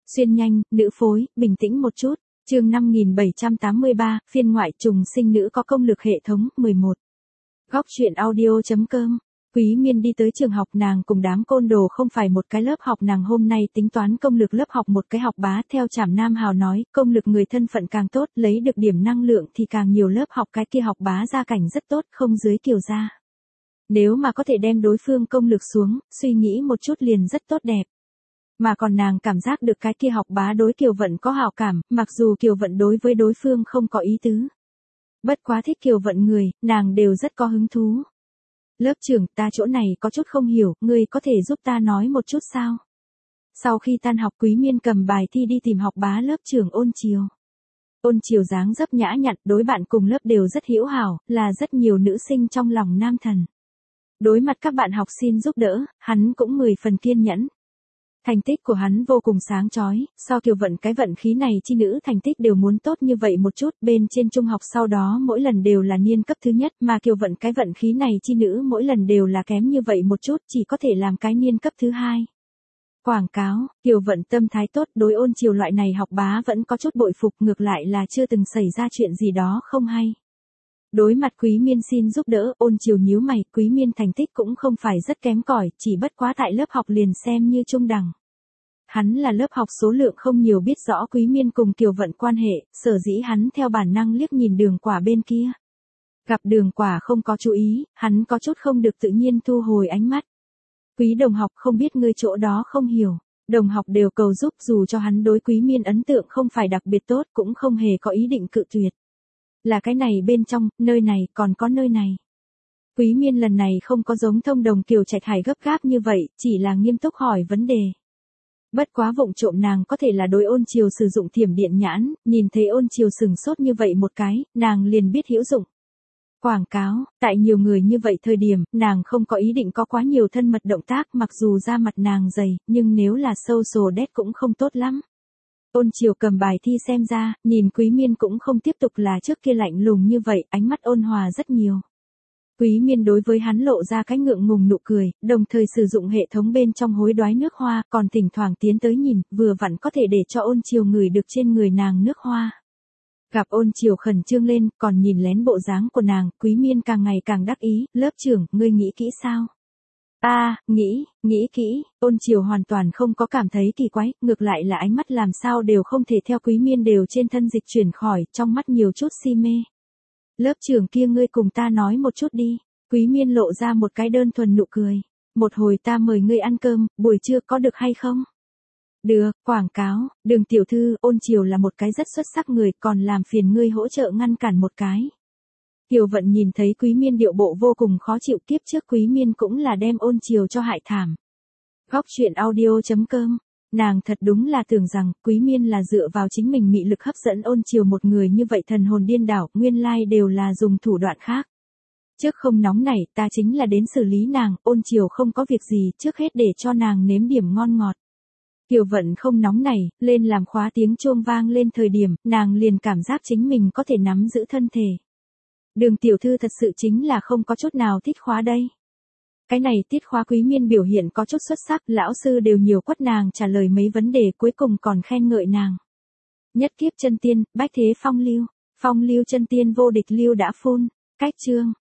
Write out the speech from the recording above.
Xuyên nhanh, nữ phối, bình tĩnh một chút. Chương 5783, phiên ngoại trùng sinh nữ có công lực hệ thống, 11. Góc truyện audio.com. Quý Miên đi tới trường học, nàng cùng đám côn đồ không phải một cái lớp học, nàng hôm nay tính toán công lực lớp học một cái học bá, theo Trảm Nam Hào nói, công lực người thân phận càng tốt, lấy được điểm năng lượng thì càng nhiều, lớp học cái kia học bá gia cảnh rất tốt, không dưới Kiều gia. Nếu mà có thể đem đối phương công lực xuống, suy nghĩ một chút liền rất tốt đẹp. Mà còn nàng cảm giác được cái kia học bá đối Kiều Vận có hảo cảm, mặc dù Kiều Vận đối với đối phương không có ý tứ. Bất quá thích Kiều Vận người, nàng đều rất có hứng thú. Lớp trưởng, ta chỗ này có chút không hiểu, ngươi có thể giúp ta nói một chút sao? Sau khi tan học, Quý Miên cầm bài thi đi tìm học bá lớp trưởng Ôn Triều. Ôn Triều dáng dấp nhã nhặn, đối bạn cùng lớp đều rất hữu hảo, là rất nhiều nữ sinh trong lòng nam thần. Đối mặt các bạn học xin giúp đỡ, hắn cũng 10 phần kiên nhẫn. Thành tích của hắn vô cùng sáng chói, so Kiều Vận cái vận khí này chi nữ thành tích đều muốn tốt như vậy một chút, bên trên trung học sau đó mỗi lần đều là niên cấp thứ nhất, mà Kiều Vận cái vận khí này chi nữ mỗi lần đều là kém như vậy một chút, chỉ có thể làm cái niên cấp thứ hai. Quảng cáo, Kiều Vận tâm thái tốt, đối Ôn Triều loại này học bá vẫn có chút bội phục, ngược lại là chưa từng xảy ra chuyện gì đó không hay. Đối mặt Quý Miên xin giúp đỡ, Ôn Triều nhíu mày, Quý Miên thành tích cũng không phải rất kém cỏi, chỉ bất quá tại lớp học liền xem như trung đẳng. Hắn là lớp học số lượng không nhiều, biết rõ Quý Miên cùng Kiều Vận quan hệ, sở dĩ hắn theo bản năng liếc nhìn Đường Quả bên kia. Gặp Đường Quả không có chú ý, hắn có chút không được tự nhiên thu hồi ánh mắt. Quý đồng học, không biết ngươi chỗ đó không hiểu. Đồng học đều cầu giúp, dù cho hắn đối Quý Miên ấn tượng không phải đặc biệt tốt, cũng không hề có ý định cự tuyệt. Là cái này bên trong, nơi này, còn có nơi này. Quý Miên lần này không có giống Thông Đồng Kiều Trạch Hải gấp gáp như vậy, chỉ là nghiêm túc hỏi vấn đề. Bất quá vụng trộm nàng có thể là đối Ôn Triều sử dụng thiểm điện nhãn, nhìn thấy Ôn Triều sừng sốt như vậy một cái, nàng liền biết hữu dụng. Quảng cáo, tại nhiều người như vậy thời điểm, nàng không có ý định có quá nhiều thân mật động tác, mặc dù da mặt nàng dày, nhưng nếu là social date cũng không tốt lắm. Ôn Triều cầm bài thi xem ra, nhìn Quý Miên cũng không tiếp tục là trước kia lạnh lùng như vậy, ánh mắt ôn hòa rất nhiều. Quý Miên đối với hắn lộ ra cái ngượng ngùng nụ cười, đồng thời sử dụng hệ thống bên trong hối đoái nước hoa, còn thỉnh thoảng tiến tới nhìn, vừa vặn có thể để cho Ôn Triều ngửi được trên người nàng nước hoa. Gặp Ôn Triều khẩn trương lên, còn nhìn lén bộ dáng của nàng, Quý Miên càng ngày càng đắc ý, lớp trưởng, ngươi nghĩ kỹ sao? Nghĩ kỹ, Ôn Triều hoàn toàn không có cảm thấy kỳ quái, ngược lại là ánh mắt làm sao đều không thể theo Quý Miên đều trên thân dịch chuyển khỏi, trong mắt nhiều chút si mê. Lớp trưởng kia, ngươi cùng ta nói một chút đi. Quý Miên lộ ra một cái đơn thuần nụ cười. Một hồi ta mời ngươi ăn cơm, buổi trưa có được hay không? Được, quảng cáo, Đường tiểu thư, Ôn Triều là một cái rất xuất sắc người, còn làm phiền ngươi hỗ trợ ngăn cản một cái. Kiều Vận nhìn thấy Quý Miên điệu bộ vô cùng khó chịu, kiếp trước Quý Miên cũng là đem Ôn Triều cho hại thảm. Góc truyện audio.com. Nàng thật đúng là tưởng rằng Quý Miên là dựa vào chính mình mị lực hấp dẫn Ôn Triều, một người như vậy thần hồn điên đảo, nguyên lai đều là dùng thủ đoạn khác. Trước không nóng nảy, ta chính là đến xử lý nàng, Ôn Triều không có việc gì, trước hết để cho nàng nếm điểm ngon ngọt. Kiều Vận không nóng nảy, lên làm khóa tiếng chuông vang lên thời điểm, nàng liền cảm giác chính mình có thể nắm giữ thân thể. Đường tiểu thư thật sự chính là không có chút nào thích khóa đây. Cái này tiết khóa Quý Miên biểu hiện có chút xuất sắc, lão sư đều nhiều quất nàng trả lời mấy vấn đề, cuối cùng còn khen ngợi nàng. Nhất kiếp chân tiên, bách thế phong lưu chân tiên vô địch lưu đã phun. Cách chương,